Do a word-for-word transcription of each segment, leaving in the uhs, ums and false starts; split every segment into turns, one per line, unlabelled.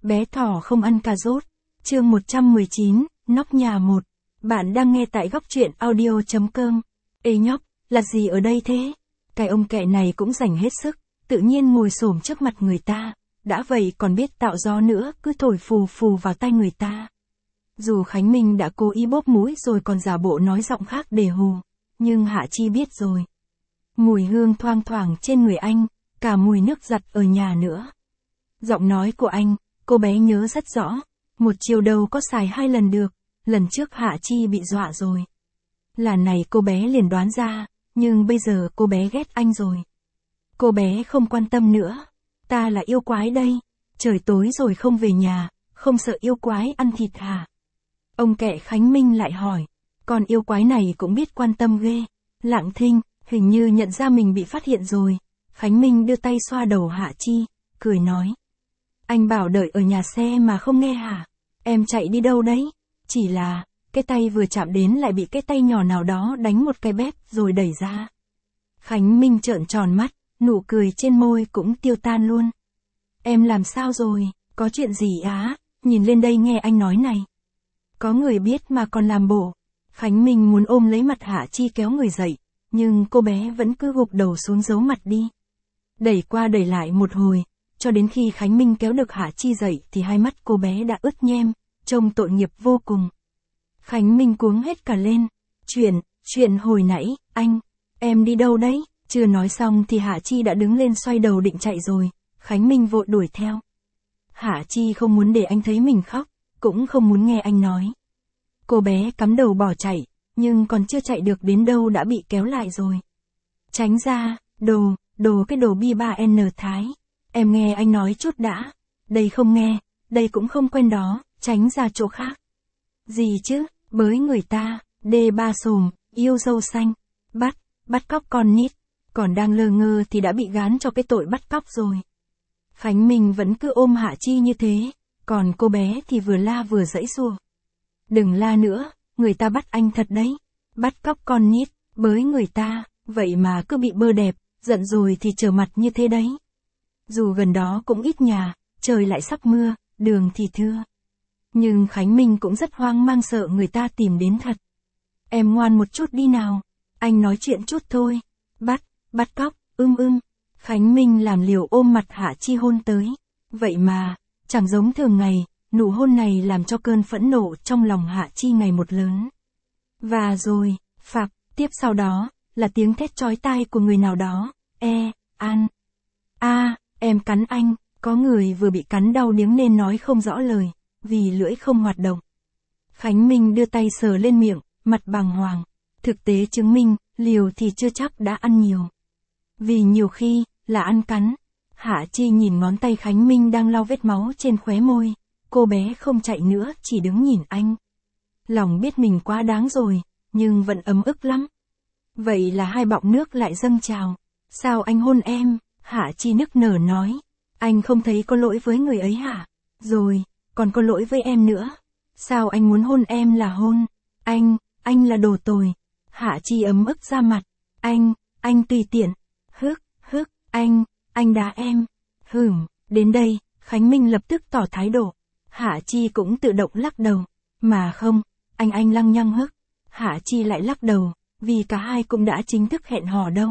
Bé thỏ không ăn cà rốt. Chương một trăm mười chín, nóc nhà một. Bạn đang nghe tại góc truyện audio chấm com. Ê nhóc, là gì ở đây thế? Cái ông kẹ này cũng rảnh hết sức, tự nhiên ngồi xổm trước mặt người ta, đã vậy còn biết tạo gió nữa, cứ thổi phù phù vào tai người ta. Dù Khánh Minh đã cố ý bóp mũi rồi còn giả bộ nói giọng khác để hù, nhưng Hạ Chi biết rồi. Mùi hương thoang thoảng trên người anh, cả mùi nước giặt ở nhà nữa. Giọng nói của anh, cô bé nhớ rất rõ, một chiều đầu có xài hai lần được, lần trước Hạ Chi bị dọa rồi. Là này cô bé liền đoán ra, nhưng bây giờ cô bé ghét anh rồi. Cô bé không quan tâm nữa, ta là yêu quái đây, trời tối rồi không về nhà, không sợ yêu quái ăn thịt hả? Ông kẹ Khánh Minh lại hỏi, còn yêu quái này cũng biết quan tâm ghê. Lặng thinh, hình như nhận ra mình bị phát hiện rồi, Khánh Minh đưa tay xoa đầu Hạ Chi, cười nói. Anh bảo đợi ở nhà xe mà không nghe hả? Em chạy đi đâu đấy? Chỉ là, cái tay vừa chạm đến lại bị cái tay nhỏ nào đó đánh một cái bép rồi đẩy ra. Khánh Minh trợn tròn mắt, nụ cười trên môi cũng tiêu tan luôn. Em làm sao rồi, có chuyện gì á, nhìn lên đây nghe anh nói này. Có người biết mà còn làm bộ. Khánh Minh muốn ôm lấy mặt Hạ Chi kéo người dậy, nhưng cô bé vẫn cứ gục đầu xuống giấu mặt đi. Đẩy qua đẩy lại một hồi, cho đến khi Khánh Minh kéo được Hạ Chi dậy thì hai mắt cô bé đã ướt nhem, trông tội nghiệp vô cùng. Khánh Minh cuống hết cả lên. Chuyện, chuyện hồi nãy, anh, em đi đâu đấy? Chưa nói xong thì Hạ Chi đã đứng lên xoay đầu định chạy rồi, Khánh Minh vội đuổi theo. Hạ Chi không muốn để anh thấy mình khóc, cũng không muốn nghe anh nói. Cô bé cắm đầu bỏ chạy, nhưng còn chưa chạy được đến đâu đã bị kéo lại rồi. Tránh ra, đồ, đồ cái đồ bi ba N Thái. Em nghe anh nói chút đã. Đây không nghe, đây cũng không quen đó, tránh ra chỗ khác. Gì chứ, bới người ta, đê ba sồm, yêu dâu xanh, bắt, bắt cóc con nít, còn đang lơ ngơ thì đã bị gán cho cái tội bắt cóc rồi. Khánh Minh vẫn cứ ôm Hạ Chi như thế, còn cô bé thì vừa la vừa giãy giụa. Đừng la nữa, người ta bắt anh thật đấy, bắt cóc con nít, bới người ta, vậy mà cứ bị bơ đẹp, giận rồi thì trở mặt như thế đấy. Dù gần đó cũng ít nhà, trời lại sắp mưa, đường thì thưa. Nhưng Khánh Minh cũng rất hoang mang sợ người ta tìm đến thật. Em ngoan một chút đi nào, anh nói chuyện chút thôi. Bắt, bắt cóc, ưm ưm. Khánh Minh làm liều ôm mặt Hạ Chi hôn tới. Vậy mà, chẳng giống thường ngày, nụ hôn này làm cho cơn phẫn nộ trong lòng Hạ Chi ngày một lớn. Và rồi, phạc, tiếp sau đó, là tiếng thét chói tai của người nào đó. E, an. A, em cắn anh, có người vừa bị cắn đau điếng nên nói không rõ lời, vì lưỡi không hoạt động. Khánh Minh đưa tay sờ lên miệng, mặt bàng hoàng. Thực tế chứng minh, liều thì chưa chắc đã ăn nhiều. Vì nhiều khi, là ăn cắn. Hạ Chi nhìn ngón tay Khánh Minh đang lau vết máu trên khóe môi. Cô bé không chạy nữa, chỉ đứng nhìn anh. Lòng biết mình quá đáng rồi, nhưng vẫn ấm ức lắm. Vậy là hai bọng nước lại dâng trào. Sao anh hôn em? Hạ Chi nức nở nói. Anh không thấy có lỗi với người ấy hả? Rồi, còn có lỗi với em nữa. Sao anh muốn hôn em là hôn? Anh, anh là đồ tồi. Hạ Chi ấm ức ra mặt. Anh, anh tùy tiện. Hức, hức, anh, anh đá em. Hửm, đến đây, Khánh Minh lập tức tỏ thái độ. Hạ Chi cũng tự động lắc đầu. Mà không, anh anh lăng nhăng hức. Hạ Chi lại lắc đầu, vì cả hai cũng đã chính thức hẹn hò đâu.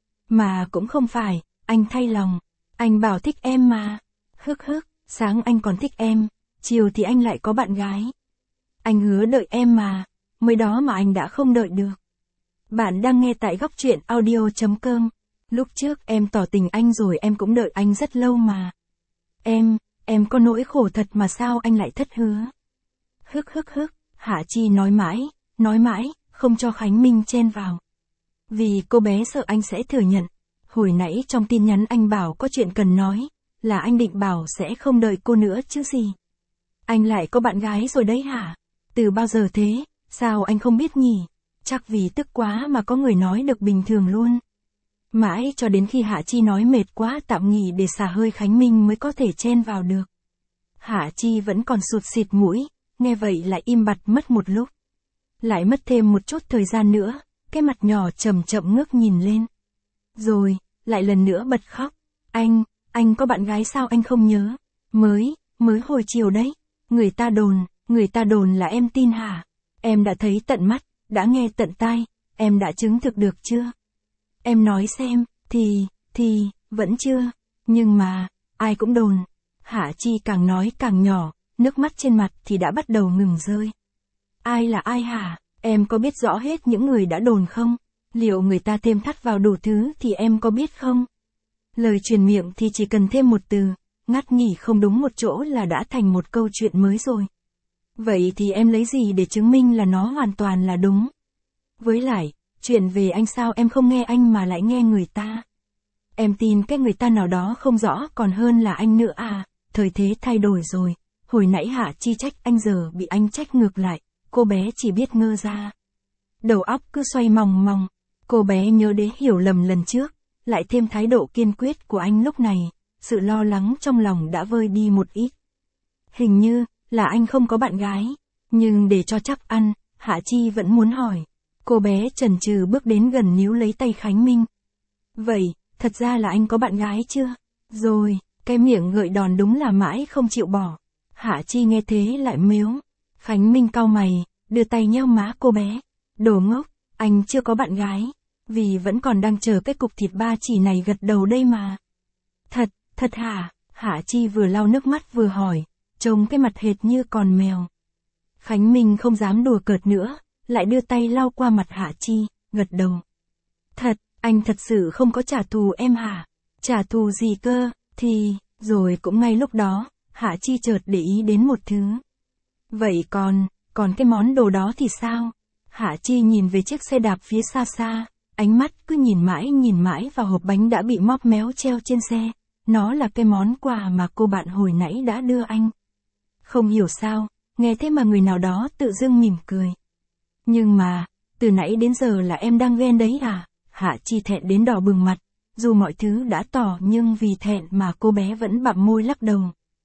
Mà cũng không phải, anh thay lòng. Anh bảo thích em mà. Hức hức, sáng anh còn thích em, chiều thì anh lại có bạn gái. Anh hứa đợi em mà, mới đó mà anh đã không đợi được. Bạn đang nghe tại góc truyện audio chấm com. Lúc trước em tỏ tình anh rồi em cũng đợi anh rất lâu mà. Em, em có nỗi khổ thật mà sao anh lại thất hứa. Hức hức hức, Hạ Chi nói mãi, nói mãi, không cho Khánh Minh chen vào. Vì cô bé sợ anh sẽ thừa nhận. Hồi nãy trong tin nhắn anh bảo có chuyện cần nói, là anh định bảo sẽ không đợi cô nữa chứ gì. Anh lại có bạn gái rồi đấy hả? Từ bao giờ thế, sao anh không biết nhỉ? Chắc vì tức quá mà có người nói được bình thường luôn. Mãi cho đến khi Hạ Chi nói mệt quá tạm nghỉ để xả hơi Khánh Minh mới có thể chen vào được. Hạ Chi vẫn còn sụt xịt mũi, nghe vậy lại im bặt mất một lúc. Lại mất thêm một chút thời gian nữa, cái mặt nhỏ chậm chậm ngước nhìn lên. Rồi, lại lần nữa bật khóc. Anh, anh có bạn gái sao anh không nhớ? Mới, mới hồi chiều đấy. Người ta đồn, người ta đồn là em tin hả? Em đã thấy tận mắt, đã nghe tận tai, em đã chứng thực được chưa? Em nói xem, thì, thì, vẫn chưa. Nhưng mà, ai cũng đồn. Hạ Chi càng nói càng nhỏ, nước mắt trên mặt thì đã bắt đầu ngừng rơi. Ai là ai hả? Em có biết rõ hết những người đã đồn không? Liệu người ta thêm thắt vào đủ thứ thì em có biết không? Lời truyền miệng thì chỉ cần thêm một từ, ngắt nghỉ không đúng một chỗ là đã thành một câu chuyện mới rồi. Vậy thì em lấy gì để chứng minh là nó hoàn toàn là đúng? Với lại, chuyện về anh sao em không nghe anh mà lại nghe người ta? Em tin cái người ta nào đó không rõ còn hơn là anh nữa à, thời thế thay đổi rồi. Hồi nãy Hạ Chi trách anh giờ bị anh trách ngược lại, cô bé chỉ biết ngơ ra. Đầu óc cứ xoay mòng mòng, cô bé nhớ đến hiểu lầm lần trước, lại thêm thái độ kiên quyết của anh lúc này, sự lo lắng trong lòng đã vơi đi một ít. Hình như, là anh không có bạn gái, nhưng để cho chắc ăn, Hạ Chi vẫn muốn hỏi. Cô bé chần chừ bước đến gần níu lấy tay Khánh Minh. Vậy, thật ra là anh có bạn gái chưa? Rồi, cái miệng gợi đòn đúng là mãi không chịu bỏ. Hạ Chi nghe thế lại mếu. Khánh Minh cau mày, đưa tay nheo má cô bé. Đồ ngốc, anh chưa có bạn gái, vì vẫn còn đang chờ cái cục thịt ba chỉ này gật đầu đây mà. Thật, thật hả? Hạ Chi vừa lau nước mắt vừa hỏi, trông cái mặt hệt như con mèo. Khánh Minh không dám đùa cợt nữa, lại đưa tay lau qua mặt Hạ Chi, gật đầu. Thật, anh thật sự không có trả thù em hả? Trả thù gì cơ? Thì, rồi cũng ngay lúc đó, Hạ Chi chợt để ý đến một thứ. Vậy còn, còn cái món đồ đó thì sao? Hạ Chi nhìn về chiếc xe đạp phía xa xa, ánh mắt cứ nhìn mãi nhìn mãi vào hộp bánh đã bị móp méo treo trên xe. Nó là cái món quà mà cô bạn hồi nãy đã đưa anh. Không hiểu sao, nghe thế mà người nào đó tự dưng mỉm cười. Nhưng mà, từ nãy đến giờ là em đang ghen đấy à? Hạ Chi thẹn đến đỏ bừng mặt, dù mọi thứ đã tỏ nhưng vì thẹn mà cô bé vẫn bặm môi lắc đầu.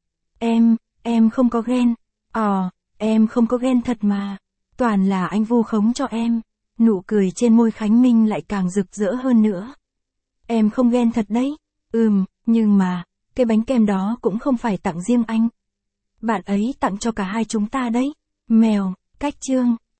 Em, em không có ghen. Ờ, em không có ghen thật mà. Toàn là anh vu khống cho em. Nụ cười trên môi Khánh Minh lại càng rực rỡ hơn nữa. Em không ghen thật đấy. Ừm, nhưng mà, cái bánh kem đó cũng không phải tặng riêng anh. Bạn ấy tặng cho cả hai chúng ta đấy. Mèo, cách chương.